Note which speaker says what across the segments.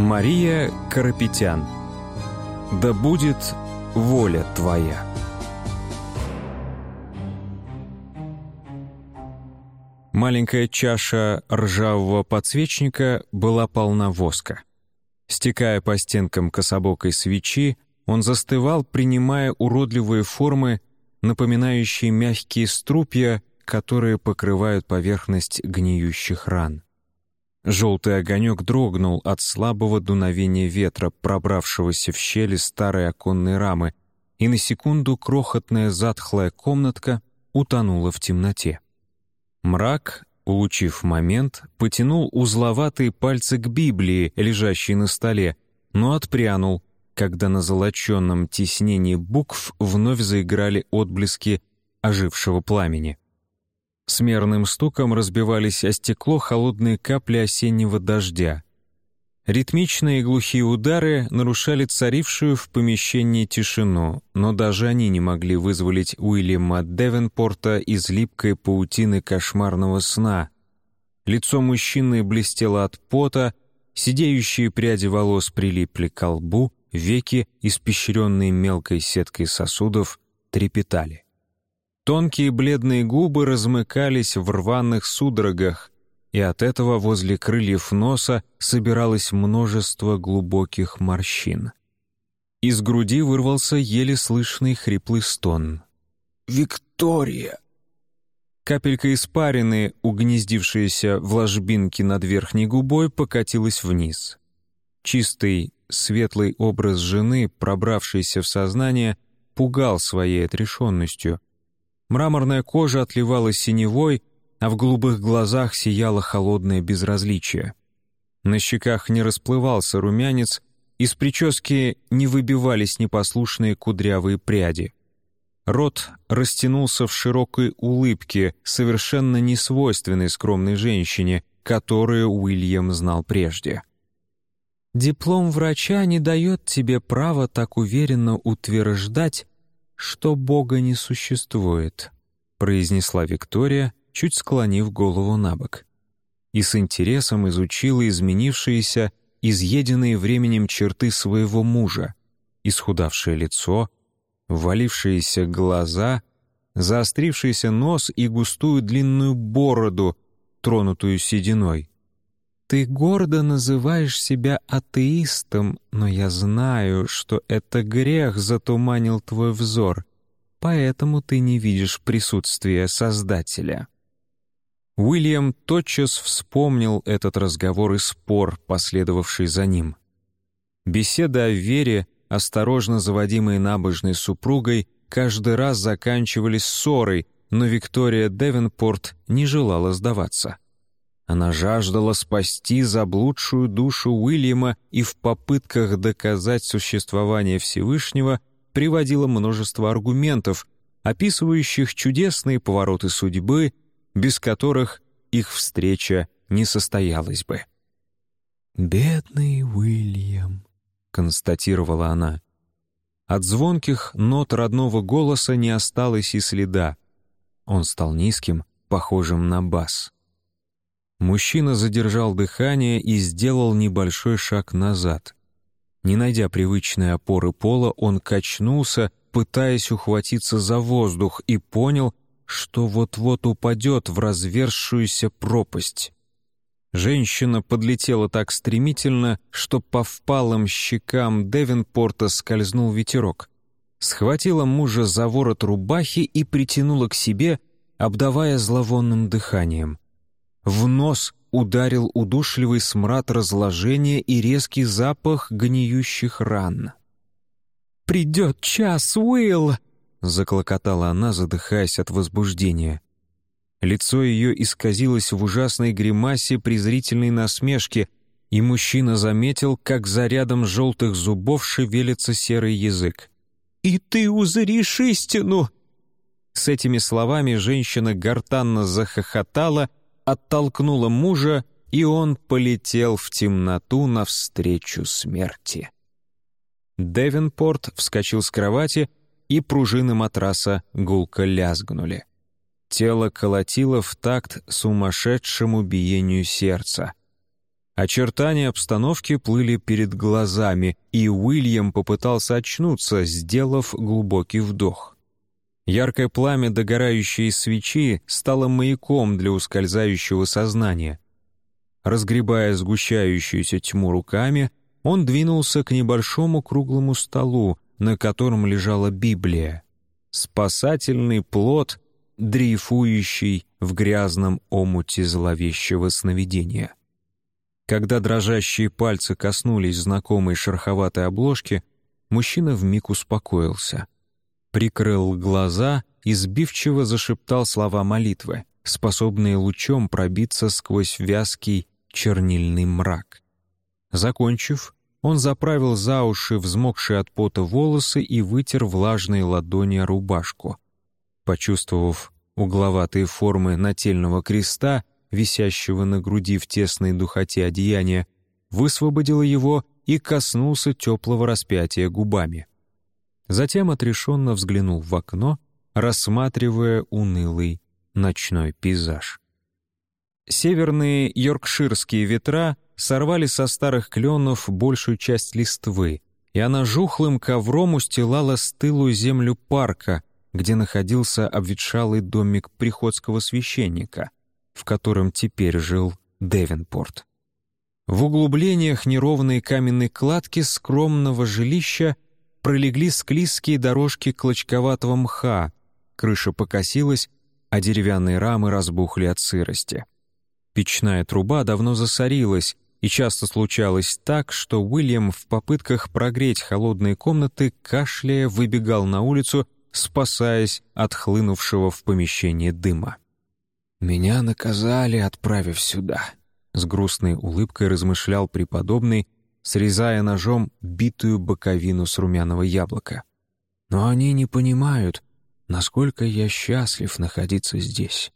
Speaker 1: Мария Карапетян. «Да будет воля твоя». Маленькая чаша ржавого подсвечника была полна воска. Стекая по стенкам кособокой свечи, он застывал, принимая уродливые формы, напоминающие мягкие струпья, которые покрывают поверхность гниющих ран. Желтый огонек дрогнул от слабого дуновения ветра, пробравшегося в щели старой оконной рамы, и на секунду крохотная затхлая комнатка утонула в темноте. Мрак, улучив момент, потянул узловатые пальцы к Библии, лежащей на столе, но отпрянул, когда на золоченном тиснении букв вновь заиграли отблески ожившего пламени. С мерным стуком разбивались о стекло холодные капли осеннего дождя. Ритмичные и глухие удары нарушали царившую в помещении тишину, но даже они не могли вызволить Уильяма Девенпорта из липкой паутины кошмарного сна. Лицо мужчины блестело от пота, сидеющие пряди волос прилипли к лбу, веки, испещренные мелкой сеткой сосудов, трепетали. Тонкие бледные губы размыкались в рваных судорогах, и от этого возле крыльев носа собиралось множество глубоких морщин. Из груди вырвался еле слышный хриплый стон. «Виктория!» Капелька испарины, угнездившаяся в ложбинке над верхней губой, покатилась вниз. Чистый, светлый образ жены, пробравшийся в сознание, пугал своей отрешенностью. Мраморная кожа отливала синевой, а в голубых глазах сияло холодное безразличие. На щеках не расплывался румянец, из прически не выбивались непослушные кудрявые пряди. Рот растянулся в широкой улыбке, совершенно несвойственной скромной женщине, которую Уильям знал прежде. «Диплом врача не дает тебе права так уверенно утверждать, что Бога не существует», произнесла Виктория, чуть склонив голову набок, и с интересом изучила изменившиеся, изъеденные временем черты своего мужа, исхудавшее лицо, ввалившиеся глаза, заострившийся нос и густую длинную бороду, тронутую сединой. «Ты гордо называешь себя атеистом, но я знаю, что это грех затуманил твой взор, поэтому ты не видишь присутствия Создателя». Уильям тотчас вспомнил этот разговор и спор, последовавший за ним. Беседы о вере, осторожно заводимые набожной супругой, каждый раз заканчивались ссорой, но Виктория Девенпорт не желала сдаваться. Она жаждала спасти заблудшую душу Уильяма и в попытках доказать существование Всевышнего приводила множество аргументов, описывающих чудесные повороты судьбы, без которых их встреча не состоялась бы. «Бедный Уильям», — констатировала она. От звонких нот родного голоса не осталось и следа. Он стал низким, похожим на бас. Мужчина задержал дыхание и сделал небольшой шаг назад. Не найдя привычной опоры пола, он качнулся, пытаясь ухватиться за воздух, и понял, что вот-вот упадет в разверзшуюся пропасть. Женщина подлетела так стремительно, что по впалым щекам Девенпорта скользнул ветерок. Схватила мужа за ворот рубахи и притянула к себе, обдавая зловонным дыханием. В нос ударил удушливый смрад разложения и резкий запах гниющих ран. «Придет час, Уилл!» — заклокотала она, задыхаясь от возбуждения. Лицо ее исказилось в ужасной гримасе презрительной насмешки, и мужчина заметил, как за рядом желтых зубов шевелится серый язык. «И ты узришь истину!» С этими словами женщина гортанно захохотала, оттолкнула мужа, и он полетел в темноту навстречу смерти. Девенпорт вскочил с кровати, и пружины матраса гулко лязгнули. Тело колотило в такт сумасшедшему биению сердца. Очертания обстановки плыли перед глазами, и Уильям попытался очнуться, сделав глубокий вдох. Яркое пламя догорающей свечи стало маяком для ускользающего сознания. Разгребая сгущающуюся тьму руками, он двинулся к небольшому круглому столу, на котором лежала Библия. Спасательный плод, дрейфующий в грязном омуте зловещего сновидения. Когда дрожащие пальцы коснулись знакомой шероховатой обложки, мужчина вмиг успокоился. Прикрыл глаза и сбивчиво зашептал слова молитвы, способные лучом пробиться сквозь вязкий чернильный мрак. Закончив, он заправил за уши взмокшие от пота волосы и вытер влажные ладони о рубашку. Почувствовав угловатые формы нательного креста, висящего на груди в тесной духоте одеяния, высвободил его и коснулся теплого распятия губами. Затем отрешенно взглянул в окно, рассматривая унылый ночной пейзаж. Северные йоркширские ветра сорвали со старых кленов большую часть листвы, и она жухлым ковром устилала стылую землю парка, где находился обветшалый домик приходского священника, в котором теперь жил Девенпорт. В углублениях неровной каменной кладки скромного жилища пролегли склизкие дорожки клочковатого мха, крыша покосилась, а деревянные рамы разбухли от сырости. Печная труба давно засорилась, и часто случалось так, что Уильям в попытках прогреть холодные комнаты, кашляя, выбегал на улицу, спасаясь от хлынувшего в помещение дыма. «Меня наказали, отправив сюда», — с грустной улыбкой размышлял преподобный, срезая ножом битую боковину с румяного яблока. «Но они не понимают, насколько я счастлив находиться здесь».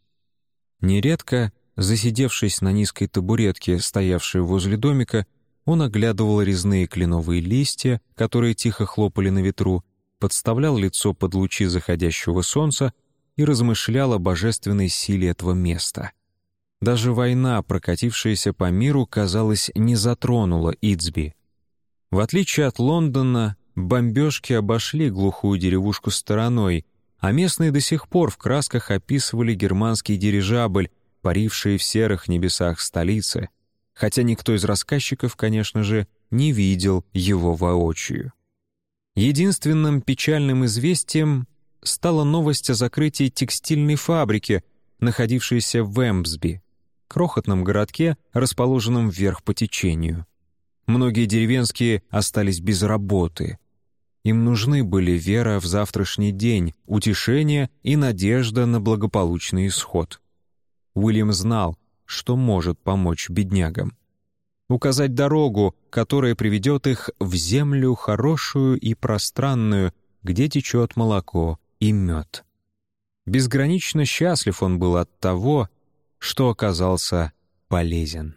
Speaker 1: Нередко, засидевшись на низкой табуретке, стоявшей возле домика, он оглядывал резные кленовые листья, которые тихо хлопали на ветру, подставлял лицо под лучи заходящего солнца и размышлял о божественной силе этого места. Даже война, прокатившаяся по миру, казалось, не затронула Итсби. В отличие от Лондона, бомбежки обошли глухую деревушку стороной, а местные до сих пор в красках описывали германский дирижабль, паривший в серых небесах столицы, хотя никто из рассказчиков, конечно же, не видел его воочию. Единственным печальным известием стала новость о закрытии текстильной фабрики, находившейся в Эмсби, крохотном городке, расположенном вверх по течению. Многие деревенские остались без работы. Им нужны были вера в завтрашний день, утешение и надежда на благополучный исход. Уильям знал, что может помочь беднягам. Указать дорогу, которая приведет их в землю хорошую и пространную, где течет молоко и мед. Безгранично счастлив он был от того, что оказался полезен.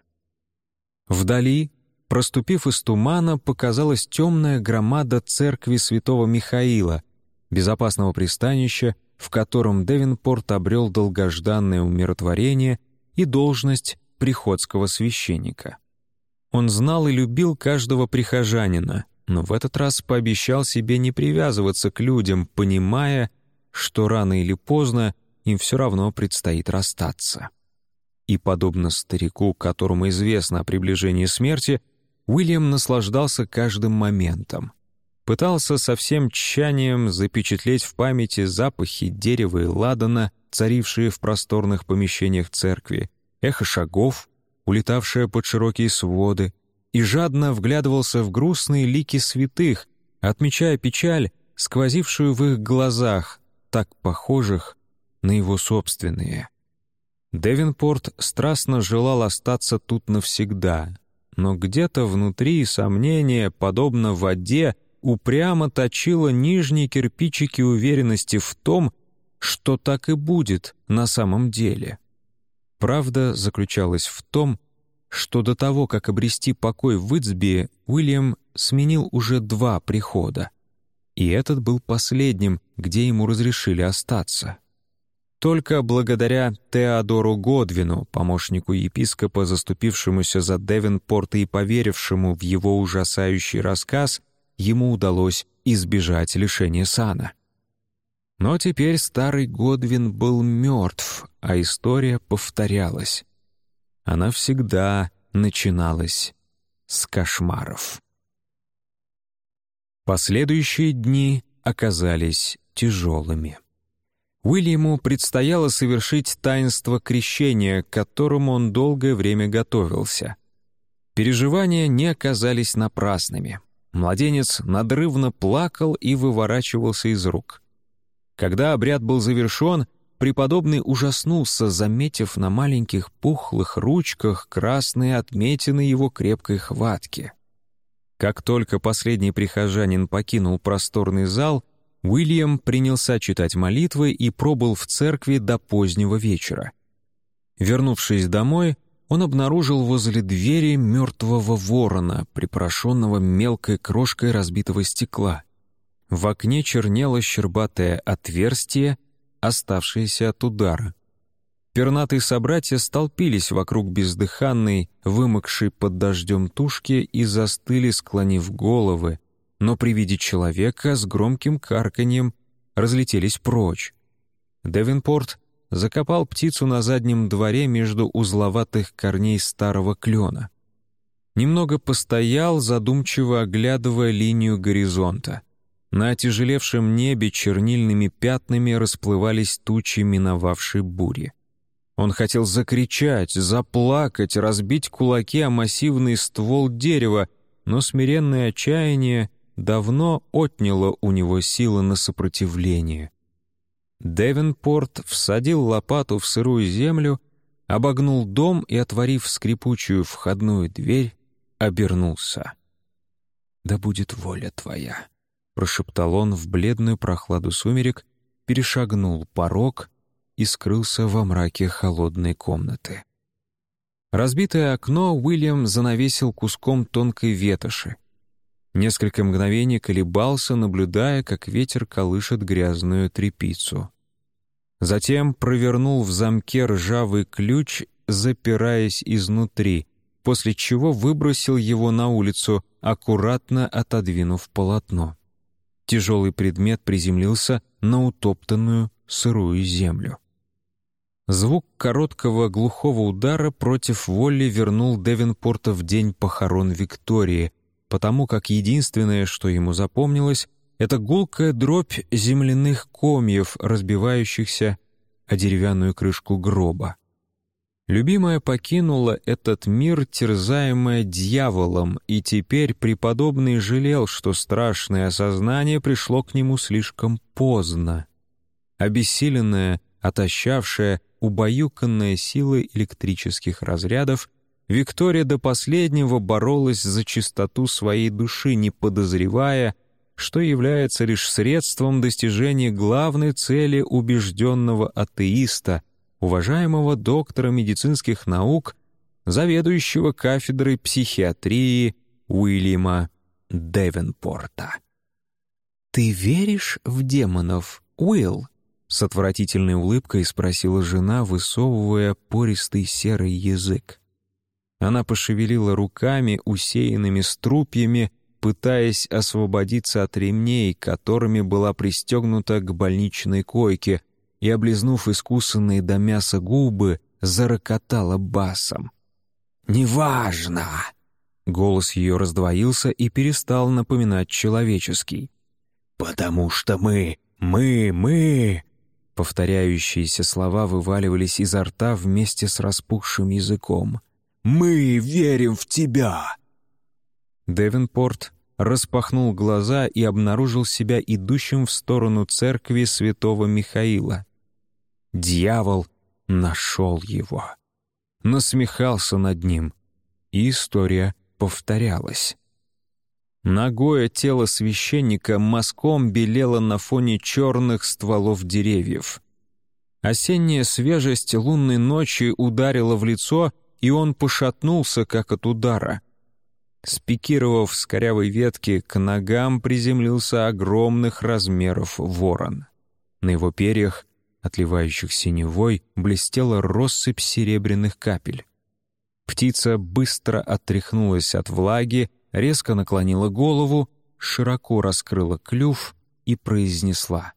Speaker 1: Вдали, проступив из тумана, показалась темная громада церкви святого Михаила, безопасного пристанища, в котором Девенпорт обрел долгожданное умиротворение и должность приходского священника. Он знал и любил каждого прихожанина, но в этот раз пообещал себе не привязываться к людям, понимая, что рано или поздно им все равно предстоит расстаться. И, подобно старику, которому известно о приближении смерти, Уильям наслаждался каждым моментом. Пытался со всем тщанием запечатлеть в памяти запахи дерева и ладана, царившие в просторных помещениях церкви, эхо шагов, улетавшее под широкие своды, и жадно вглядывался в грустные лики святых, отмечая печаль, сквозившую в их глазах, так похожих на его собственные. Девенпорт страстно желал остаться тут навсегда, но где-то внутри сомнение, подобно воде, упрямо точило нижние кирпичики уверенности в том, что так и будет на самом деле. Правда заключалась в том, что до того, как обрести покой в Итсби, Уильям сменил уже 2 прихода. И этот был последним, где ему разрешили остаться. Только благодаря Теодору Годвину, помощнику епископа, заступившемуся за Девенпорта и поверившему в его ужасающий рассказ, ему удалось избежать лишения сана. Но теперь старый Годвин был мертв, а история повторялась. Она всегда начиналась с кошмаров. Последующие дни оказались тяжелыми. Уильяму предстояло совершить таинство крещения, к которому он долгое время готовился. Переживания не оказались напрасными. Младенец надрывно плакал и выворачивался из рук. Когда обряд был завершен, преподобный ужаснулся, заметив на маленьких пухлых ручках красные отметины его крепкой хватки. Как только последний прихожанин покинул просторный зал, Уильям принялся читать молитвы и пробыл в церкви до позднего вечера. Вернувшись домой, он обнаружил возле двери мертвого ворона, припорошенного мелкой крошкой разбитого стекла. В окне чернело щербатое отверстие, оставшееся от удара. Пернатые собратья столпились вокруг бездыханной, вымокшей под дождем тушки и застыли, склонив головы, но при виде человека с громким карканьем разлетелись прочь. Девенпорт закопал птицу на заднем дворе между узловатых корней старого клена. Немного постоял, задумчиво оглядывая линию горизонта. На отяжелевшем небе чернильными пятнами расплывались тучи миновавшей бури. Он хотел закричать, заплакать, разбить кулаки о массивный ствол дерева, но смиренное отчаяние давно отняло у него силы на сопротивление. Девенпорт всадил лопату в сырую землю, обогнул дом и, отворив скрипучую входную дверь, обернулся. «Да будет воля твоя», — прошептал он в бледную прохладу сумерек, перешагнул порог и скрылся во мраке холодной комнаты. Разбитое окно Уильям занавесил куском тонкой ветоши. Несколько мгновений колебался, наблюдая, как ветер колышет грязную тряпицу. Затем провернул в замке ржавый ключ, запираясь изнутри, после чего выбросил его на улицу, аккуратно отодвинув полотно. Тяжелый предмет приземлился на утоптанную сырую землю. Звук короткого глухого удара против воли вернул Девенпорта в день похорон Виктории, потому как единственное, что ему запомнилось, это гулкая дробь земляных комьев, разбивающихся о деревянную крышку гроба. Любимая покинула этот мир, терзаемая дьяволом, и теперь преподобный жалел, что страшное осознание пришло к нему слишком поздно. Обессиленная, отощавшая, убаюканная силой электрических разрядов, Виктория до последнего боролась за чистоту своей души, не подозревая, что является лишь средством достижения главной цели убежденного атеиста, уважаемого доктора медицинских наук, заведующего кафедрой психиатрии Уильяма Девенпорта. «Ты веришь в демонов, Уилл?» — с отвратительной улыбкой спросила жена, высовывая пористый серый язык. Она пошевелила руками, усеянными струпьями, пытаясь освободиться от ремней, которыми была пристегнута к больничной койке, и, облизнув искусанные до мяса губы, зарокотала басом. «Неважно!» Голос ее раздвоился и перестал напоминать человеческий. «Потому что мы... Повторяющиеся слова вываливались изо рта вместе с распухшим языком. «Мы верим в тебя!» Девенпорт распахнул глаза и обнаружил себя идущим в сторону церкви святого Михаила. Дьявол нашел его. Насмехался над ним. И история повторялась. Нагое тело священника мазком белело на фоне черных стволов деревьев. Осенняя свежесть лунной ночи ударила в лицо, и он пошатнулся, как от удара. Спикировав с корявой ветки, к ногам приземлился огромных размеров ворон. На его перьях отливающих синевой, блестела россыпь серебряных капель. Птица быстро отряхнулась от влаги, резко наклонила голову, широко раскрыла клюв и произнесла: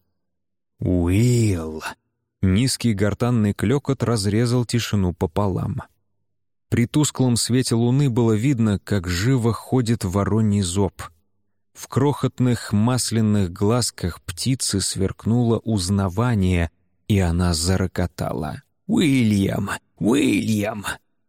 Speaker 1: «Уилл!» Низкий гортанный клёкот разрезал тишину пополам. При тусклом свете луны было видно, как живо ходит вороний зоб. В крохотных масляных глазках птицы сверкнуло узнавание, и она зарокотала: «Уильям! Уильям!»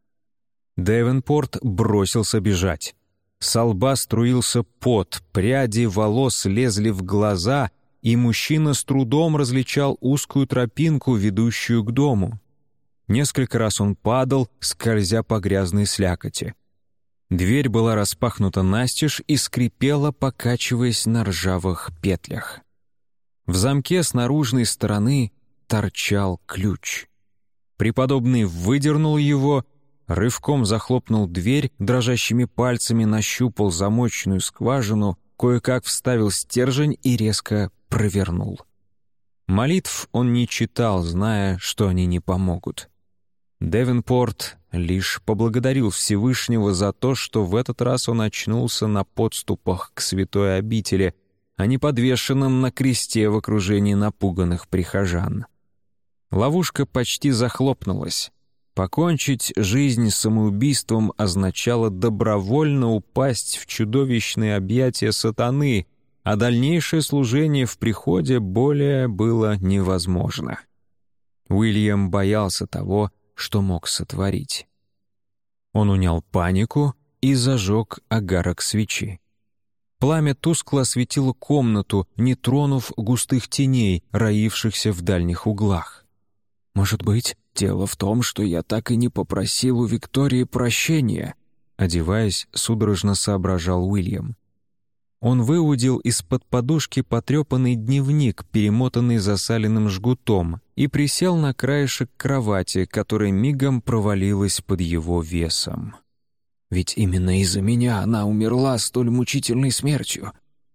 Speaker 1: Дэвенпорт бросился бежать. Со лба струился пот, пряди волос лезли в глаза, и мужчина с трудом различал узкую тропинку, ведущую к дому. Несколько раз он падал, скользя по грязной слякоти. Дверь была распахнута настежь и скрипела, покачиваясь на ржавых петлях. В замке с наружной стороны торчал ключ. Преподобный выдернул его, рывком захлопнул дверь, дрожащими пальцами нащупал замочную скважину, кое-как вставил стержень и резко провернул. Молитв он не читал, зная, что они не помогут. Дэвенпорт лишь поблагодарил Всевышнего за то, что в этот раз он очнулся на подступах к святой обители, а не подвешенным на кресте в окружении напуганных прихожан. Ловушка почти захлопнулась. Покончить жизнь самоубийством означало добровольно упасть в чудовищные объятия сатаны, а дальнейшее служение в приходе более было невозможно. Уильям боялся того, что мог сотворить. Он унял панику и зажег огарок свечи. Пламя тускло осветило комнату, не тронув густых теней, роившихся в дальних углах. «Может быть, дело в том, что я так и не попросил у Виктории прощения», одеваясь, судорожно соображал Уильям. Он выудил из-под подушки потрепанный дневник, перемотанный засаленным жгутом, и присел на краешек кровати, которая мигом провалилась под его весом. «Ведь именно из-за меня она умерла столь мучительной смертью».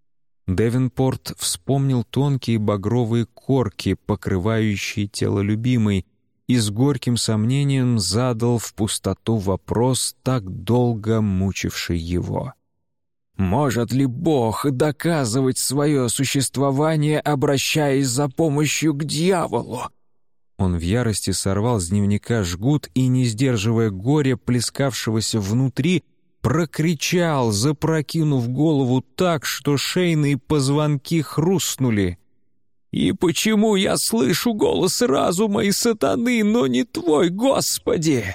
Speaker 1: Дэвенпорт вспомнил тонкие багровые корки, покрывающие тело любимой, и с горьким сомнением задал в пустоту вопрос, так долго мучивший его. «Может ли Бог доказывать свое существование, обращаясь за помощью к дьяволу?» Он в ярости сорвал с дневника жгут и, не сдерживая горя, плескавшегося внутри, прокричал, запрокинув голову так, что шейные позвонки хрустнули: «И почему я слышу голос разума и сатаны, но не твой, Господи?»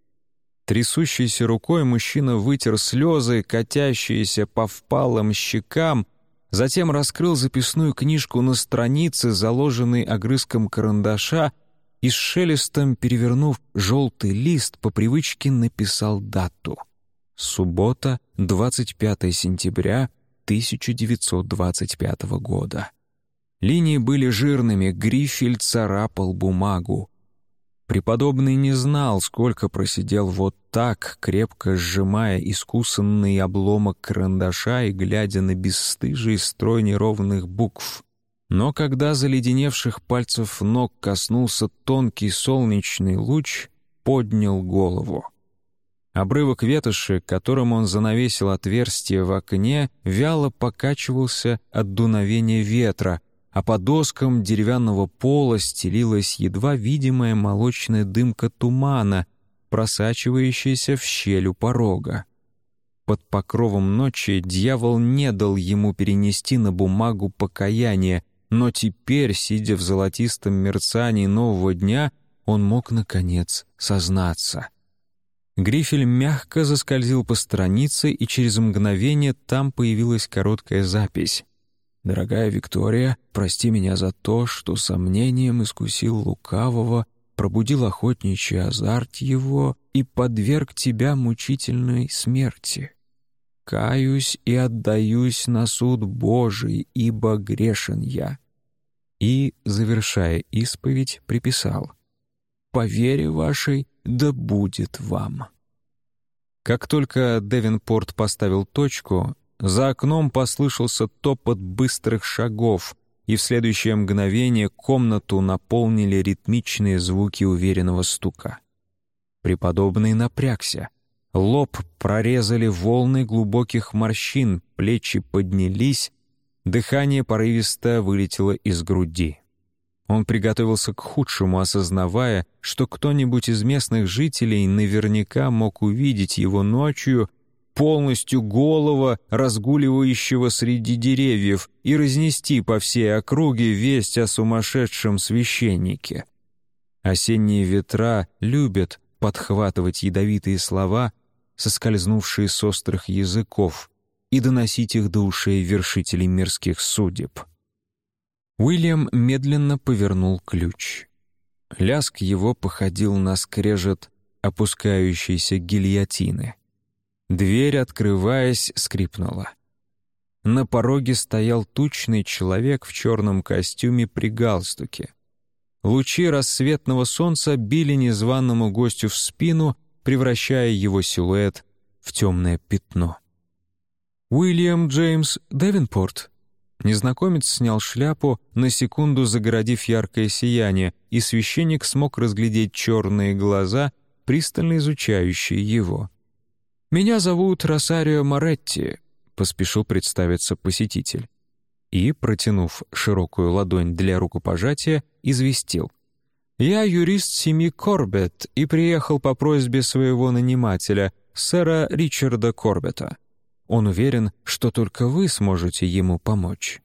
Speaker 1: Трясущейся рукой мужчина вытер слезы, катящиеся по впалым щекам, затем раскрыл записную книжку на странице, заложенной огрызком карандаша, и с шелестом, перевернув желтый лист, по привычке написал дату. Суббота, 25 сентября 1925 года. Линии были жирными, грифель царапал бумагу. Преподобный не знал, сколько просидел вот так, крепко сжимая искусанный обломок карандаша и глядя на бесстыжий строй неровных букв. Но когда заледеневших пальцев ног коснулся тонкий солнечный луч, поднял голову. Обрывок ветоши, которым он занавесил отверстие в окне, вяло покачивался от дуновения ветра, а по доскам деревянного пола стелилась едва видимая молочная дымка тумана, просачивающаяся в щель у порога. Под покровом ночи дьявол не дал ему перенести на бумагу покаяние, но теперь, сидя в золотистом мерцании нового дня, он мог, наконец, сознаться. Грифель мягко заскользил по странице, и через мгновение там появилась короткая запись. «Дорогая Виктория, прости меня за то, что сомнением искусил лукавого, пробудил охотничий азарт его и подверг тебя мучительной смерти. Каюсь и отдаюсь на суд Божий, ибо грешен я». И, завершая исповедь, приписал: «По вере вашей да будет вам». Как только Дэвенпорт поставил точку, за окном послышался топот быстрых шагов, и в следующее мгновение комнату наполнили ритмичные звуки уверенного стука. Преподобный напрягся. Лоб прорезали волны глубоких морщин, плечи поднялись, дыхание порывисто вылетело из груди. Он приготовился к худшему, осознавая, что кто-нибудь из местных жителей наверняка мог увидеть его ночью, полностью голого, разгуливающего среди деревьев, и разнести по всей округе весть о сумасшедшем священнике. Осенние ветра любят подхватывать ядовитые слова, соскользнувшие с острых языков, и доносить их до ушей вершителей мирских судеб. Уильям медленно повернул ключ. Лязг его походил на скрежет опускающейся гильотины. Дверь, открываясь, скрипнула. На пороге стоял тучный человек в черном костюме при галстуке. Лучи рассветного солнца били незваному гостю в спину, превращая его силуэт в темное пятно. «Уильям Джеймс Девинпорт». Незнакомец снял шляпу, на секунду загородив яркое сияние, и священник смог разглядеть черные глаза, пристально изучающие его. «Меня зовут Росарио Моретти», — поспешил представиться посетитель. И, протянув широкую ладонь для рукопожатия, известил. «Я юрист семьи Корбетт и приехал по просьбе своего нанимателя, сэра Ричарда Корбетта. Он уверен, что только вы сможете ему помочь».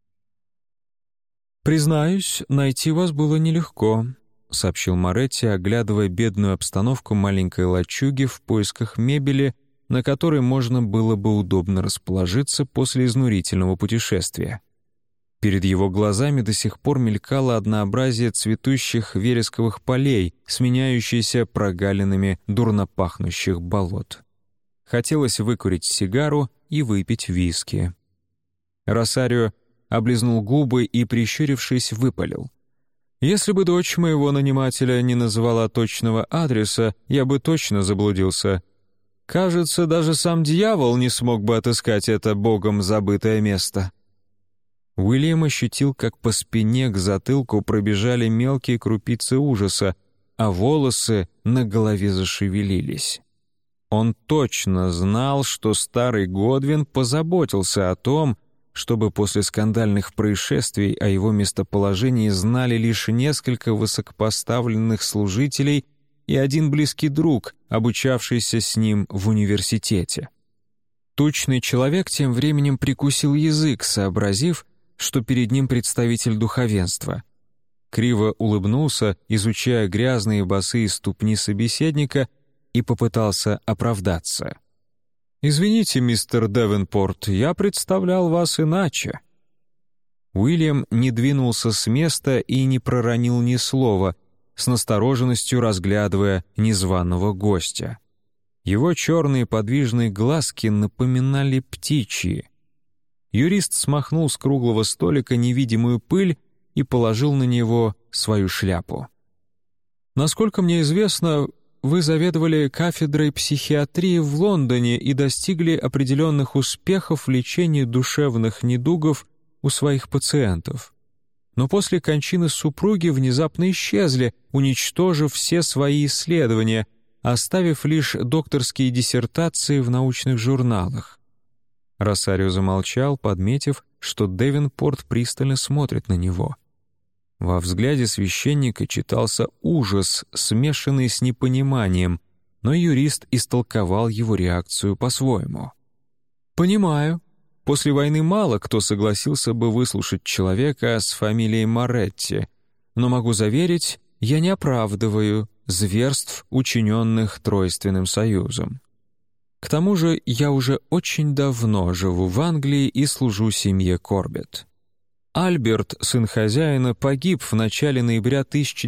Speaker 1: «Признаюсь, найти вас было нелегко», — сообщил Моретти, оглядывая бедную обстановку маленькой лачуги в поисках мебели, на которой можно было бы удобно расположиться после изнурительного путешествия. Перед его глазами до сих пор мелькало однообразие цветущих вересковых полей, сменяющиеся прогалинами дурно пахнущих болот. Хотелось выкурить сигару и выпить виски. Росарио облизнул губы и, прищурившись, выпалил. «Если бы дочь моего нанимателя не называла точного адреса, я бы точно заблудился. Кажется, даже сам дьявол не смог бы отыскать это богом забытое место». Уильям ощутил, как по спине к затылку пробежали мелкие крупицы ужаса, а волосы на голове зашевелились. Он точно знал, что старый Годвин позаботился о том, чтобы после скандальных происшествий о его местоположении знали лишь несколько высокопоставленных служителей и один близкий друг, обучавшийся с ним в университете. Тучный человек тем временем прикусил язык, сообразив, что перед ним представитель духовенства. Криво улыбнулся, изучая грязные босые ступни собеседника, и попытался оправдаться. «Извините, мистер Девинпорт, я представлял вас иначе». Уильям не двинулся с места и не проронил ни слова, с настороженностью разглядывая незваного гостя. Его черные подвижные глазки напоминали птичьи. Юрист смахнул с круглого столика невидимую пыль и положил на него свою шляпу. «Насколько мне известно, вы заведовали кафедрой психиатрии в Лондоне и достигли определенных успехов в лечении душевных недугов у своих пациентов. Но после кончины супруги внезапно исчезли, уничтожив все свои исследования, оставив лишь докторские диссертации в научных журналах». Росарио замолчал, подметив, что Девинпорт пристально смотрит на него. Во взгляде священника читался ужас, смешанный с непониманием, но юрист истолковал его реакцию по-своему. «Понимаю. После войны мало кто согласился бы выслушать человека с фамилией Моретти, но могу заверить, я не оправдываю зверств, учиненных Тройственным союзом. К тому же я уже очень давно живу в Англии и служу семье Корбетт. Альберт, сын хозяина, погиб в начале ноября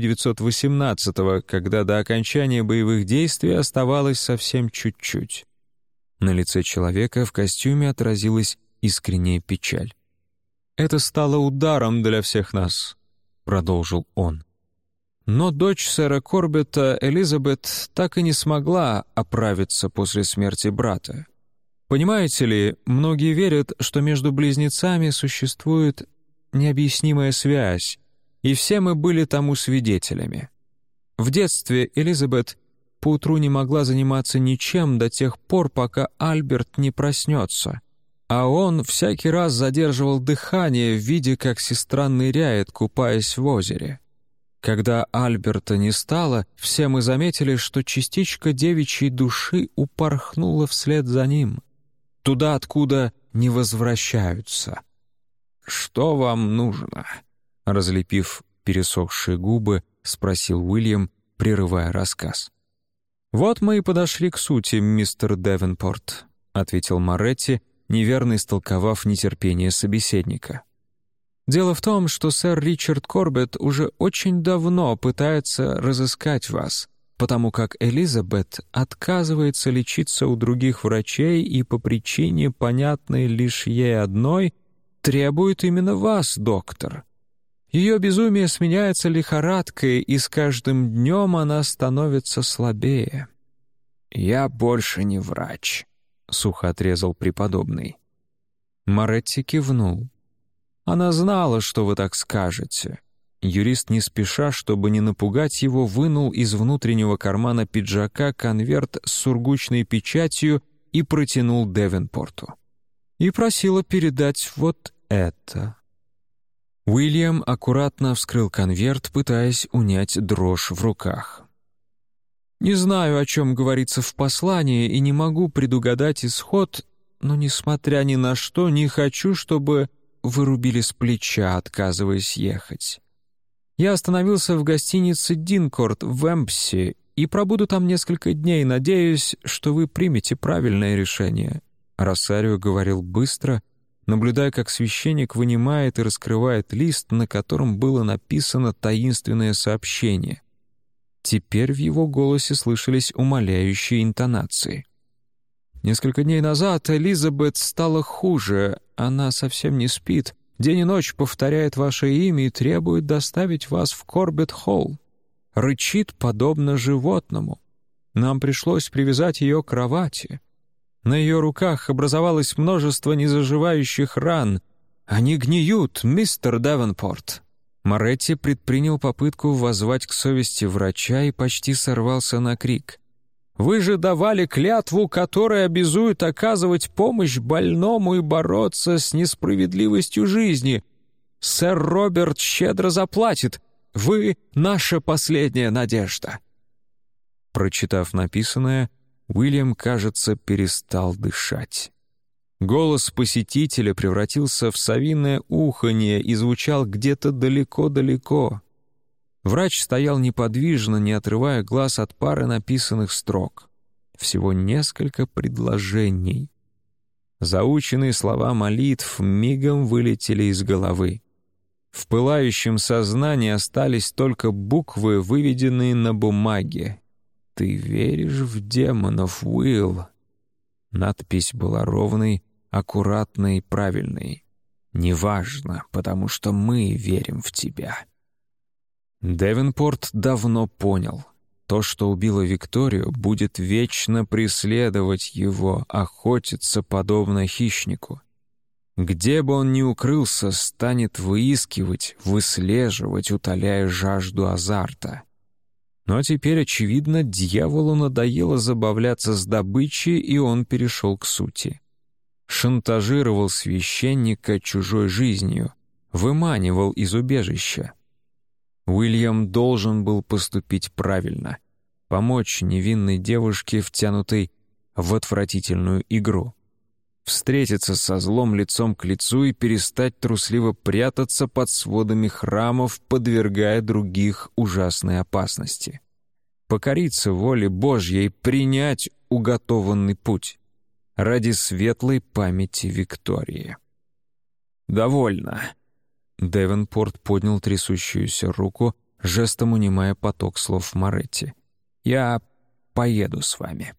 Speaker 1: 1918-го, когда до окончания боевых действий оставалось совсем чуть-чуть». На лице человека в костюме отразилась искренняя печаль. «Это стало ударом для всех нас», — продолжил он. «Но дочь сэра Корбетта, Элизабет, так и не смогла оправиться после смерти брата. Понимаете ли, многие верят, что между близнецами существует необъяснимая связь, и все мы были тому свидетелями. В детстве Элизабет поутру не могла заниматься ничем до тех пор, пока Альберт не проснется, а он всякий раз задерживал дыхание, видя, как сестра ныряет, купаясь в озере. Когда Альберта не стало, все мы заметили, что частичка девичьей души упорхнула вслед за ним, туда, откуда не возвращаются. «Что вам нужно?» — разлепив пересохшие губы, спросил Уильям, прерывая рассказ. «Вот мы и подошли к сути, мистер Девенпорт», — ответил Моретти, неверно истолковав нетерпение собеседника. «Дело в том, что сэр Ричард Корбетт уже очень давно пытается разыскать вас, потому как Элизабет отказывается лечиться у других врачей и по причине, понятной лишь ей одной, требует именно вас, доктор. Ее безумие сменяется лихорадкой, и с каждым днем она становится слабее». «Я больше не врач», — сухо отрезал преподобный. Моретти кивнул. «Она знала, что вы так скажете». Юрист не спеша, чтобы не напугать его, вынул из внутреннего кармана пиджака конверт с сургучной печатью и протянул Девенпорту. «И просила передать вот это». Уильям аккуратно вскрыл конверт, пытаясь унять дрожь в руках. «Не знаю, о чем говорится в послании, и не могу предугадать исход, но, несмотря ни на что, не хочу, чтобы вы рубили с плеча, отказываясь ехать. Я остановился в гостинице «Динкорт» в Эмпси и пробуду там несколько дней, надеюсь, что вы примете правильное решение». Росарио говорил быстро, наблюдая, как священник вынимает и раскрывает лист, на котором было написано таинственное сообщение. Теперь в его голосе слышались умоляющие интонации. «Несколько дней назад Элизабет стала хуже, она совсем не спит, день и ночь повторяет ваше имя и требует доставить вас в Корбетт-Холл. Рычит, подобно животному. Нам пришлось привязать ее к кровати. На ее руках образовалось множество незаживающих ран. Они гниют, мистер Девенпорт». Моретти предпринял попытку воззвать к совести врача и почти сорвался на крик. «Вы же давали клятву, которая обязует оказывать помощь больному и бороться с несправедливостью жизни. Сэр Роберт щедро заплатит. Вы — наша последняя надежда». Прочитав написанное, Уильям, кажется, перестал дышать. Голос посетителя превратился в совиное уханье и звучал где-то далеко-далеко. Врач стоял неподвижно, не отрывая глаз от пары написанных строк. Всего несколько предложений. Заученные слова молитв мигом вылетели из головы. В пылающем сознании остались только буквы, выведенные на бумаге. «Ты веришь в демонов, Уилл?» Надпись была ровной, аккуратной, правильной. «Неважно, потому что мы верим в тебя». Девенпорт давно понял. То, что убило Викторию, будет вечно преследовать его, охотиться подобно хищнику. Где бы он ни укрылся, станет выискивать, выслеживать, утоляя жажду азарта. Но теперь, очевидно, дьяволу надоело забавляться с добычей, и он перешел к сути. Шантажировал священника чужой жизнью, выманивал из убежища. Уильям должен был поступить правильно, помочь невинной девушке, втянутой в отвратительную игру. Встретиться со злом лицом к лицу и перестать трусливо прятаться под сводами храмов, подвергая других ужасной опасности. Покориться воле Божьей, принять уготованный путь ради светлой памяти Виктории. «Довольно». Девенпорт поднял трясущуюся руку, жестом унимая поток слов Моретти. «Я поеду с вами».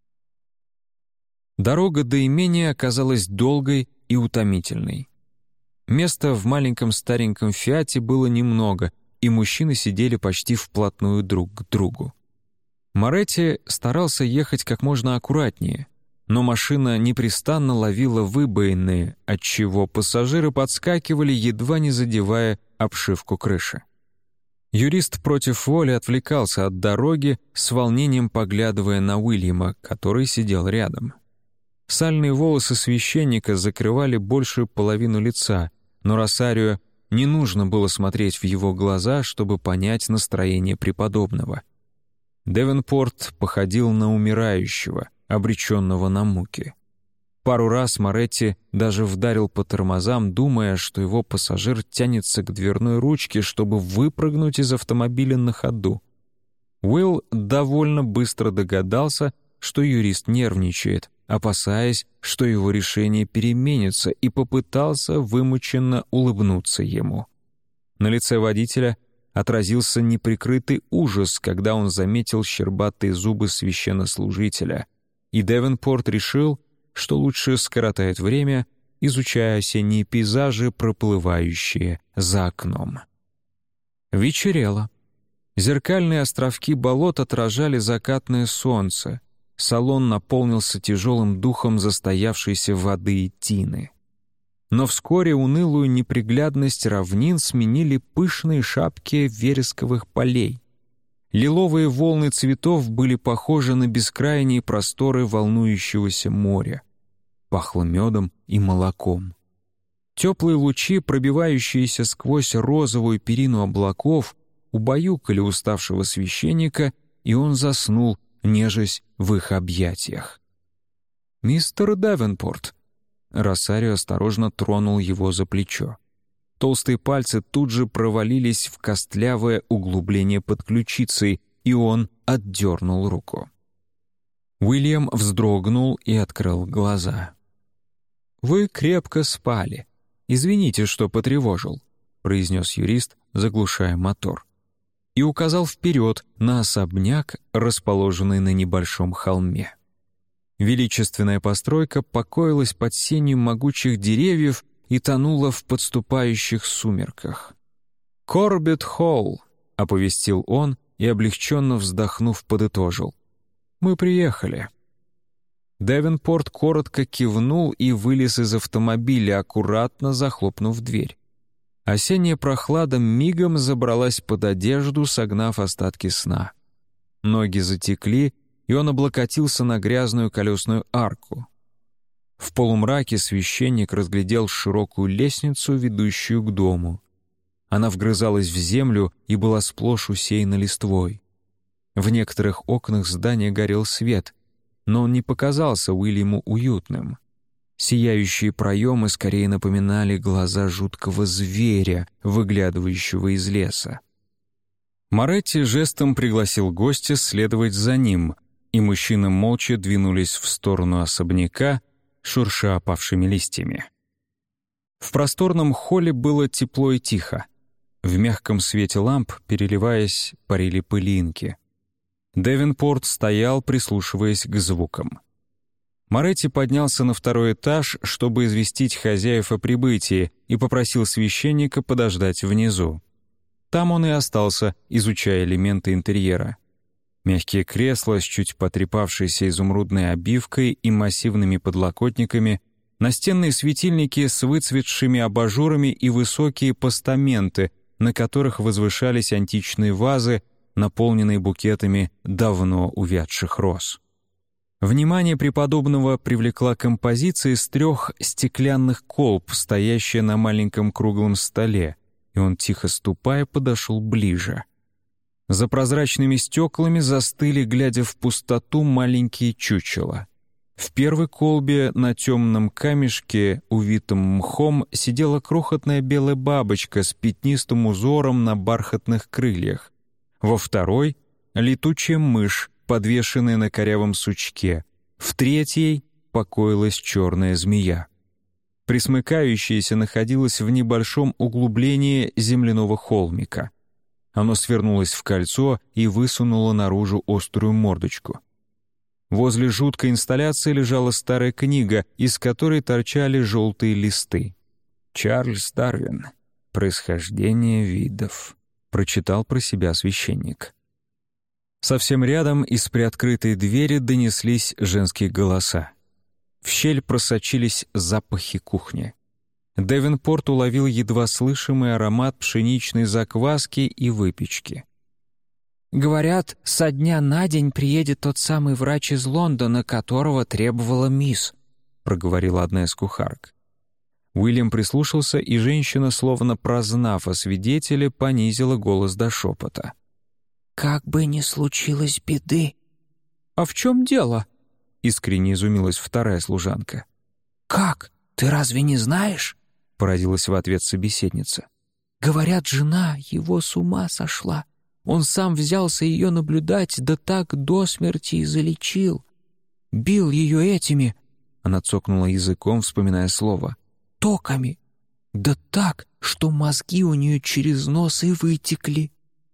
Speaker 1: Дорога до имения оказалась долгой и утомительной. Места в маленьком стареньком «Фиате» было немного, и мужчины сидели почти вплотную друг к другу. Моретти старался ехать как можно аккуратнее. но машина непрестанно ловила выбоины, отчего пассажиры подскакивали, едва не задевая обшивку крыши. Юрист против воли отвлекался от дороги, с волнением поглядывая на Уильяма, который сидел рядом. Сальные волосы священника закрывали большую половину лица, но Росарио не нужно было смотреть в его глаза, чтобы понять настроение преподобного. Девенпорт походил на умирающего, обреченного на муки. Пару раз Моретти даже вдарил по тормозам, думая, что его пассажир тянется к дверной ручке, чтобы выпрыгнуть из автомобиля на ходу. Уилл довольно быстро догадался, что юрист нервничает, опасаясь, что его решение переменится, и попытался вымученно улыбнуться ему. На лице водителя отразился неприкрытый ужас, когда он заметил щербатые зубы священнослужителя, и Девенпорт решил, что лучше скоротает время, изучая осенние пейзажи, проплывающие за окном. Вечерело. Зеркальные островки болот отражали закатное солнце. Салон наполнился тяжелым духом застоявшейся воды и тины. Но вскоре унылую неприглядность равнин сменили пышные шапки вересковых полей. Лиловые волны цветов были похожи на бескрайние просторы волнующегося моря. Пахло медом и молоком. Теплые лучи, пробивающиеся сквозь розовую перину облаков, убаюкали уставшего священника, и он заснул, нежась в их объятиях. «Мистер Девенпорт!» Росарио осторожно тронул его за плечо. Толстые пальцы тут же провалились в костлявое углубление под ключицей, и он отдернул руку. Уильям вздрогнул и открыл глаза. «Вы крепко спали. Извините, что потревожил», — произнес юрист, заглушая мотор, и указал вперед на особняк, расположенный на небольшом холме. Величественная постройка покоилась под сенью могучих деревьев и тонула в подступающих сумерках. «Корбетт-Холл», — оповестил он и, облегченно вздохнув, подытожил. «Мы приехали». Девенпорт коротко кивнул и вылез из автомобиля, аккуратно захлопнув дверь. Осенняя прохлада мигом забралась под одежду, согнав остатки сна. Ноги затекли, и он облокотился на грязную колесную арку. В полумраке священник разглядел широкую лестницу, ведущую к дому. Она вгрызалась в землю и была сплошь усеяна листвой. В некоторых окнах здания горел свет, но он не показался Уильяму уютным. Сияющие проемы скорее напоминали глаза жуткого зверя, выглядывающего из леса. Моретти жестом пригласил гостя следовать за ним, и мужчины молча двинулись в сторону особняка, шурша опавшими листьями. В просторном холле было тепло и тихо. В мягком свете ламп, переливаясь, парили пылинки. Девенпорт стоял, прислушиваясь к звукам. Моретти поднялся на второй этаж, чтобы известить хозяев о прибытии, и попросил священника подождать внизу. Там он и остался, изучая элементы интерьера. Мягкие кресла с чуть потрепавшейся изумрудной обивкой и массивными подлокотниками, настенные светильники с выцветшими абажурами и высокие постаменты, на которых возвышались античные вазы, наполненные букетами давно увядших роз. Внимание преподобного привлекла композиция из 3 стеклянных колб, стоящая на маленьком круглом столе, и он, тихо ступая, подошел ближе. За прозрачными стеклами застыли, глядя в пустоту, маленькие чучела. В первой колбе на темном камешке, увитом мхом, сидела крохотная белая бабочка с пятнистым узором на бархатных крыльях. Во второй — летучая мышь, подвешенная на корявом сучке. В третьей покоилась черная змея. Присмыкающаяся находилась в небольшом углублении земляного холмика. Оно свернулось в кольцо и высунуло наружу острую мордочку. Возле жуткой инсталляции лежала старая книга, из которой торчали желтые листы. «Чарльз Дарвин. Происхождение видов», — прочитал про себя священник. Совсем рядом из приоткрытой двери донеслись женские голоса. В щель просочились запахи кухни. Девенпорт уловил едва слышимый аромат пшеничной закваски и выпечки.
Speaker 2: «Говорят, со дня на день приедет тот самый врач из Лондона, которого требовала мисс», — проговорила одна из кухарок.
Speaker 1: Уильям прислушался, и женщина, словно прознав о свидетеле, понизила голос до шепота.
Speaker 2: «Как бы ни случилось беды».
Speaker 1: «А в чем дело?» — искренне изумилась вторая служанка.
Speaker 2: «Как? Ты разве не знаешь?»
Speaker 1: — поразилась в ответ собеседница.
Speaker 2: «Говорят, жена его с ума сошла. Он сам взялся ее наблюдать, да так до смерти и залечил. Бил ее этими...» — она цокнула языком, вспоминая слово. «Токами. Да так, что мозги у нее через нос и вытекли».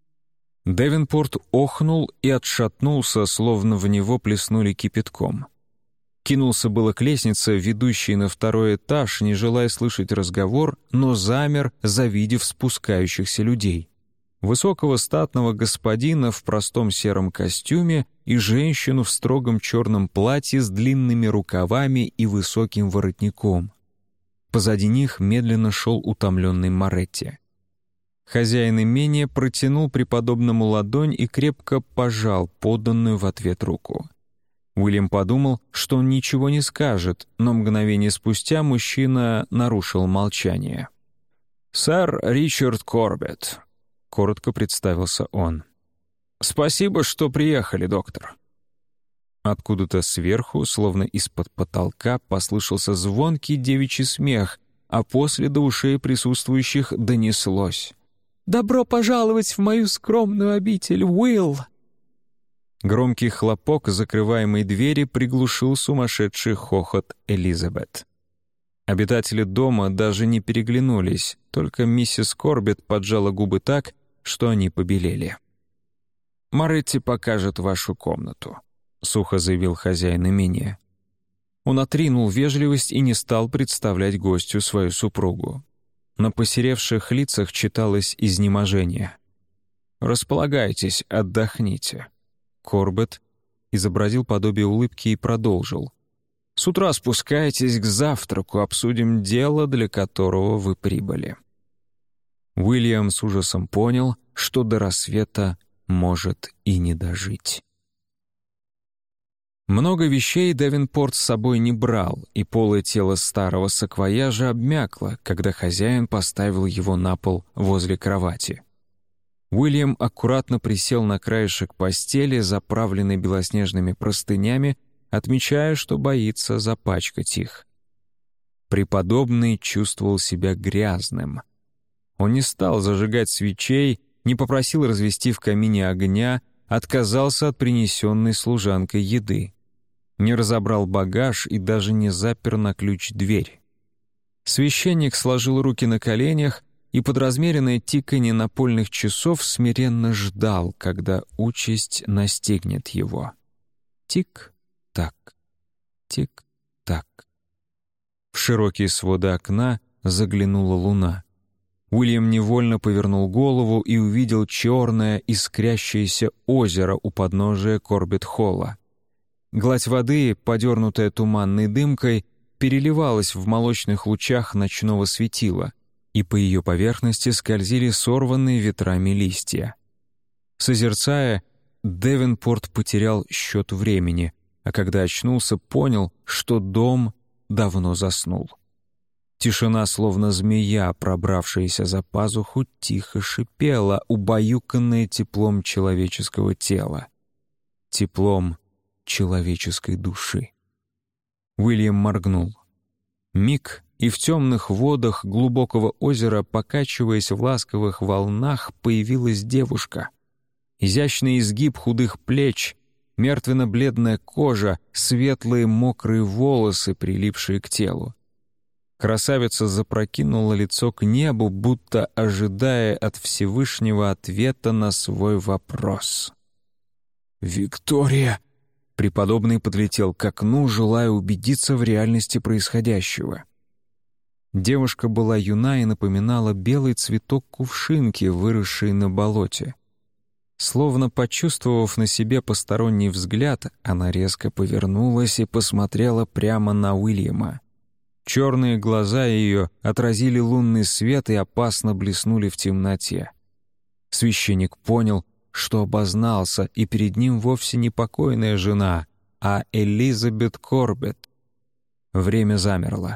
Speaker 1: Девенпорт охнул и отшатнулся, словно в него плеснули кипятком. Кинулся было к лестнице, ведущей на второй этаж, не желая слышать разговор, но замер, завидев спускающихся людей. Высокого статного господина в простом сером костюме и женщину в строгом черном платье с длинными рукавами и высоким воротником. Позади них медленно шел утомленный Моретти. Хозяин имения протянул преподобному ладонь и крепко пожал поданную в ответ руку. Уильям подумал, что он ничего не скажет, но мгновение спустя мужчина нарушил молчание. «Сэр Ричард Корбетт», — коротко представился он. «Спасибо, что приехали, доктор». Откуда-то сверху, словно из-под потолка, послышался звонкий девичий смех, а после до ушей присутствующих донеслось: «Добро пожаловать в мою скромную обитель, Уилл!» Громкий хлопок закрываемой двери приглушил сумасшедший хохот Элизабет. Обитатели дома даже не переглянулись, только миссис Корбетт поджала губы так, что они побелели. «Моретти покажет вашу комнату», — сухо заявил хозяин имения. Он отринул вежливость и не стал представлять гостю свою супругу. На посеревших лицах читалось изнеможение. «Располагайтесь, отдохните». Корбетт изобразил подобие улыбки и продолжил. «С утра спускайтесь к завтраку, обсудим дело, для которого вы прибыли». Уильям с ужасом понял, что до рассвета может и не дожить. Много вещей Девенпорт с собой не брал, и полое тело старого саквояжа обмякло, когда хозяин поставил его на пол возле кровати. Уильям аккуратно присел на краешек постели, заправленной белоснежными простынями, отмечая, что боится запачкать их. Преподобный чувствовал себя грязным. Он не стал зажигать свечей, не попросил развести в камине огня, отказался от принесенной служанкой еды. Не разобрал багаж и даже не запер на ключ дверь. Священник сложил руки на коленях и под размеренное тиканье напольных часов смиренно ждал, когда участь настигнет его. Тик-так, тик-так. В широкие своды окна заглянула луна. Уильям невольно повернул голову и увидел черное искрящееся озеро у подножия Корбетт-холла. Гладь воды, подернутая туманной дымкой, переливалась в молочных лучах ночного светила, и по ее поверхности скользили сорванные ветрами листья. Созерцая, Девенпорт потерял счет времени, а когда очнулся, понял, что дом давно заснул. Тишина, словно змея, пробравшаяся за пазуху, тихо шипела, убаюканная теплом человеческого тела. Теплом человеческой души. Уильям моргнул. Миг, и в темных водах глубокого озера, покачиваясь в ласковых волнах, появилась девушка. Изящный изгиб худых плеч, мертвенно-бледная кожа, светлые мокрые волосы, прилипшие к телу. Красавица запрокинула лицо к небу, будто ожидая от Всевышнего ответа на свой вопрос. «Виктория!» Преподобный подлетел к окну, желая убедиться в реальности происходящего. Девушка была юна и напоминала белый цветок кувшинки, выросший на болоте. Словно почувствовав на себе посторонний взгляд, она резко повернулась и посмотрела прямо на Уильяма. Черные глаза ее отразили лунный свет и опасно блеснули в темноте. Священник понял, что обознался, и перед ним вовсе не покойная жена, а Элизабет Корбетт. Время замерло.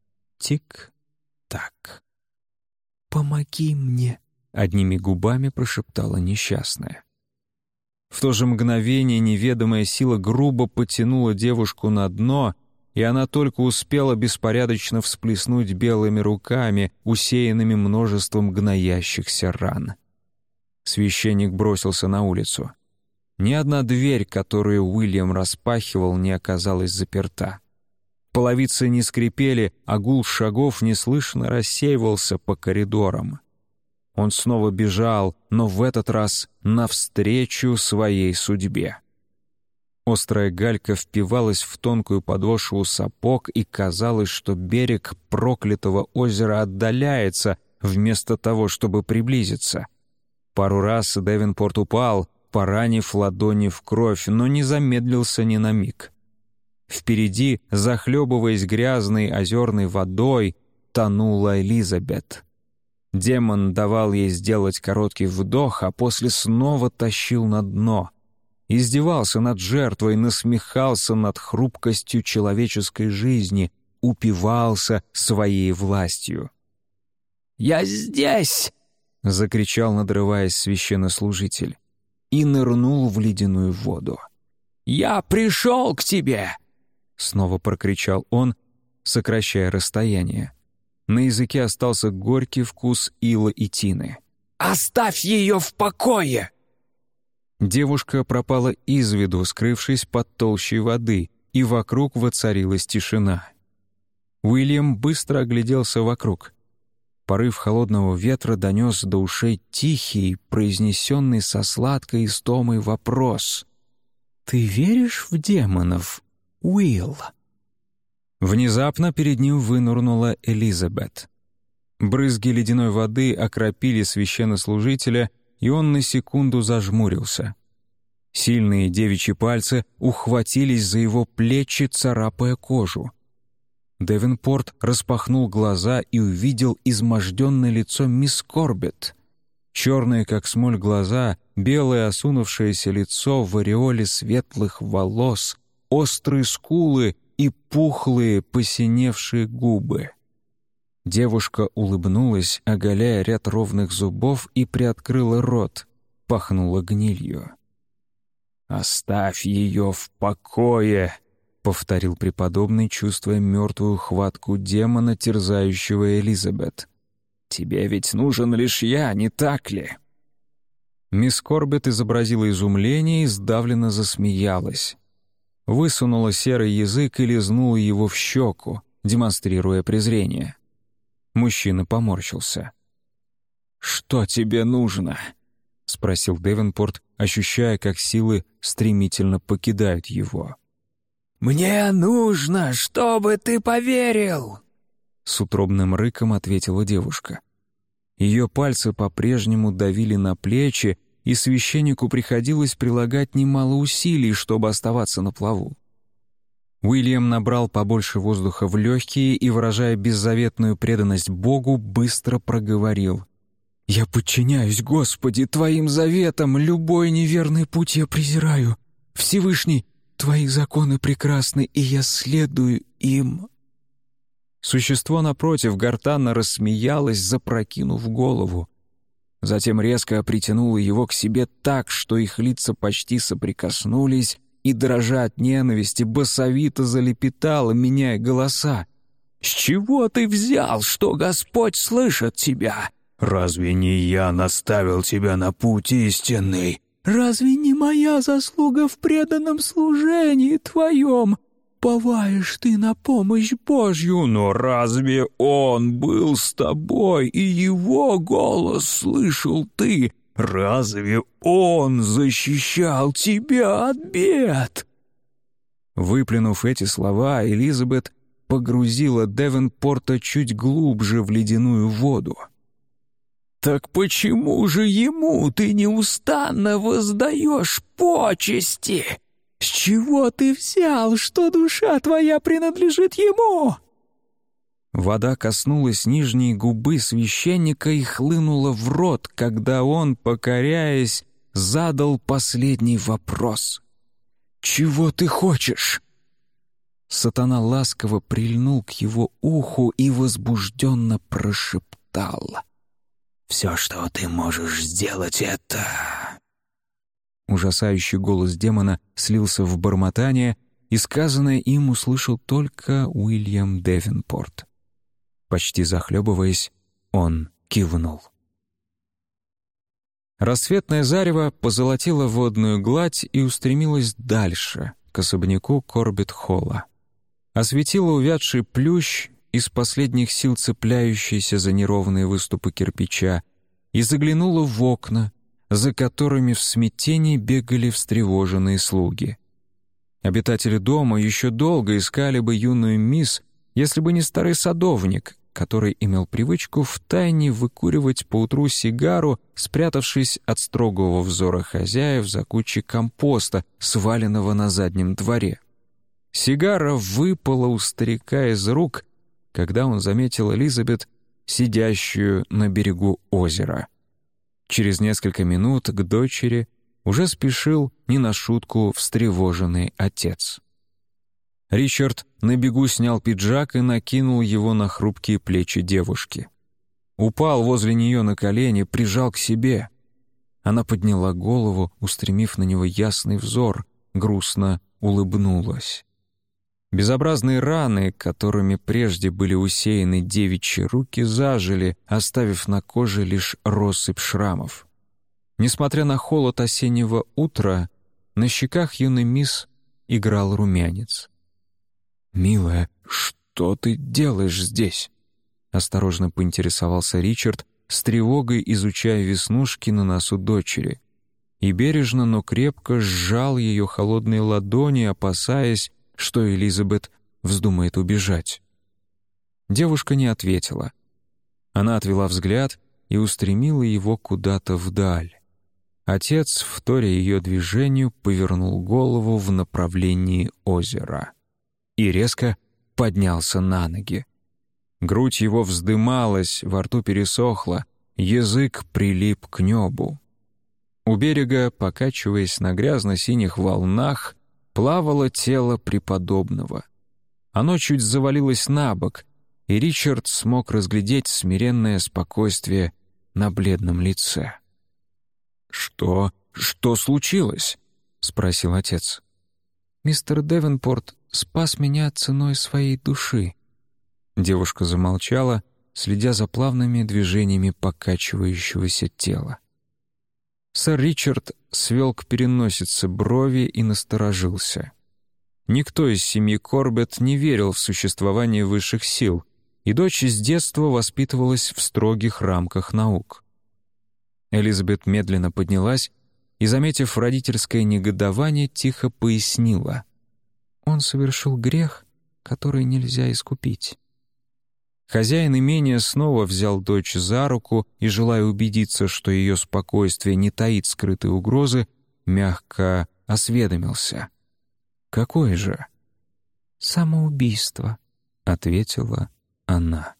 Speaker 1: Тик-так.
Speaker 2: «Помоги мне», — одними губами прошептала несчастная.
Speaker 1: В то же мгновение неведомая сила грубо потянула девушку на дно, и она только успела беспорядочно всплеснуть белыми руками, усеянными множеством гноящихся ран. Священник бросился на улицу. Ни одна дверь, которую Уильям распахивал, не оказалась заперта. Половицы не скрипели, а гул шагов неслышно рассеивался по коридорам. Он снова бежал, но в этот раз навстречу своей судьбе. Острая галька впивалась в тонкую подошву сапог, и казалось, что берег проклятого озера отдаляется, вместо того, чтобы приблизиться. Пару раз Дэвенпорт упал, поранив ладони в кровь, но не замедлился ни на миг. Впереди, захлебываясь грязной озерной водой, тонула Элизабет. Демон давал ей сделать короткий вдох, а после снова тащил на дно. Издевался над жертвой, насмехался над хрупкостью человеческой жизни, упивался своей властью.
Speaker 2: «Я здесь!»
Speaker 1: — закричал, надрываясь, священнослужитель, и нырнул в ледяную воду.
Speaker 2: «Я пришел к тебе!»
Speaker 1: — снова прокричал он, сокращая расстояние. На языке остался горький вкус ила и тины.
Speaker 2: «Оставь ее в покое!»
Speaker 1: Девушка пропала из виду, скрывшись под толщей воды, и вокруг воцарилась тишина. Уильям быстро огляделся вокруг. Порыв холодного ветра донес до ушей тихий, произнесенный со сладкой истомой вопрос. «Ты веришь в демонов, Уилл?» Внезапно перед ним вынырнула Элизабет. Брызги ледяной воды окропили священнослужителя, и он на секунду зажмурился. Сильные девичьи пальцы ухватились за его плечи, царапая кожу. Дэвенпорт распахнул глаза и увидел изможденное лицо мисс Корбетт. Черные, как смоль, глаза, белое осунувшееся лицо в ореоле светлых волос, острые скулы и пухлые, посиневшие губы. Девушка улыбнулась, оголяя ряд ровных зубов, и приоткрыла рот, пахнула гнилью. «Оставь ее в покое!» — повторил преподобный, чувствуя мертвую хватку демона, терзающего Элизабет. «Тебе ведь нужен лишь я, не так ли?» Мисс Корбетт изобразила изумление и сдавленно засмеялась. Высунула серый язык и лизнула его в щеку, демонстрируя презрение. Мужчина поморщился. «Что тебе нужно?» — спросил Дэвенпорт, ощущая, как силы стремительно покидают его.
Speaker 2: «Мне нужно, чтобы ты поверил!»
Speaker 1: С утробным рыком ответила девушка. Ее пальцы по-прежнему давили на плечи, и священнику приходилось прилагать немало усилий, чтобы оставаться на плаву. Уильям набрал побольше воздуха в легкие и, выражая беззаветную преданность Богу, быстро проговорил. «Я подчиняюсь, Господи, Твоим заветам, любой неверный путь я презираю. Всевышний, Твои законы прекрасны, и я следую им». Существо, напротив, гортанно рассмеялось, запрокинув голову. Затем резко притянуло его к себе так, что их лица почти соприкоснулись, и, дрожа от ненависти, басовито залепетало, меняя голоса. «С чего ты взял, что Господь слышит тебя?
Speaker 3: Разве не я наставил тебя на путь истинный?
Speaker 2: Разве не моя заслуга в преданном служении твоем? Поваешь ты на помощь Божью,
Speaker 3: Но разве он был с тобой, и его голос слышал ты? Разве он защищал тебя от бед?»
Speaker 1: Выплюнув эти слова, Элизабет погрузила Дэвенпорта чуть глубже в ледяную воду.
Speaker 3: «Так почему же ему ты неустанно воздаешь почести? С чего ты взял, что душа твоя принадлежит ему?»
Speaker 1: Вода коснулась нижней губы священника и хлынула в рот, когда он, покоряясь, задал последний вопрос. «Чего ты хочешь?» Сатана ласково прильнул к его уху и возбужденно прошептал: «Все, что ты можешь сделать, это...» Ужасающий голос демона слился в бормотание, и сказанное им услышал только Уильям Девенпорт. Почти захлебываясь, он кивнул. Рассветное зарево позолотило водную гладь и устремилось дальше, к особняку Корбет-Холла. Осветило увядший плющ, из последних сил цепляющийся за неровные выступы кирпича, и заглянуло в окна, за которыми в смятении бегали встревоженные слуги. Обитатели дома еще долго искали бы юную мисс, если бы не старый садовник, который имел привычку втайне выкуривать поутру сигару, спрятавшись от строгого взора хозяев за кучей компоста, сваленного на заднем дворе. Сигара выпала у старика из рук, когда он заметил Элизабет, сидящую на берегу озера. Через несколько минут к дочери уже спешил не на шутку встревоженный отец. Ричард на бегу снял пиджак и накинул его на хрупкие плечи девушки. Упал возле нее на колени, прижал к себе. Она подняла голову, устремив на него ясный взор, грустно улыбнулась. Безобразные раны, которыми прежде были усеяны девичьи руки, зажили, оставив на коже лишь россыпь шрамов. Несмотря на холод осеннего утра, на щеках юной мисс играл румянец. «Милая, что ты делаешь здесь?» — осторожно поинтересовался Ричард, с тревогой изучая веснушки на носу дочери, и бережно, но крепко сжал ее холодные ладони, опасаясь, что Элизабет вздумает убежать. Девушка не ответила. Она отвела взгляд и устремила его куда-то вдаль. Отец, вторя ее движению, повернул голову в направлении озера и резко поднялся на ноги. Грудь его вздымалась, во рту пересохла, язык прилип к небу. У берега, покачиваясь на грязно-синих волнах, плавало тело преподобного. Оно чуть завалилось на бок, и Ричард смог разглядеть смиренное спокойствие на бледном лице. «Что случилось?» — спросил отец.
Speaker 2: «Мистер Девенпорт спас меня ценой своей души».
Speaker 1: Девушка замолчала, следя за плавными движениями покачивающегося тела. Сэр Ричард свел к переносице брови и насторожился. Никто из семьи Корбет не верил в существование высших сил, и дочь с детства воспитывалась в строгих рамках наук. Элизабет медленно поднялась и, заметив родительское негодование, тихо пояснила:
Speaker 2: «Он совершил грех, который нельзя искупить».
Speaker 1: Хозяин имения снова взял дочь за руку и, желая убедиться, что ее спокойствие не таит скрытой угрозы, мягко осведомился: «Какое же?»
Speaker 2: «Самоубийство»,
Speaker 1: — ответила она.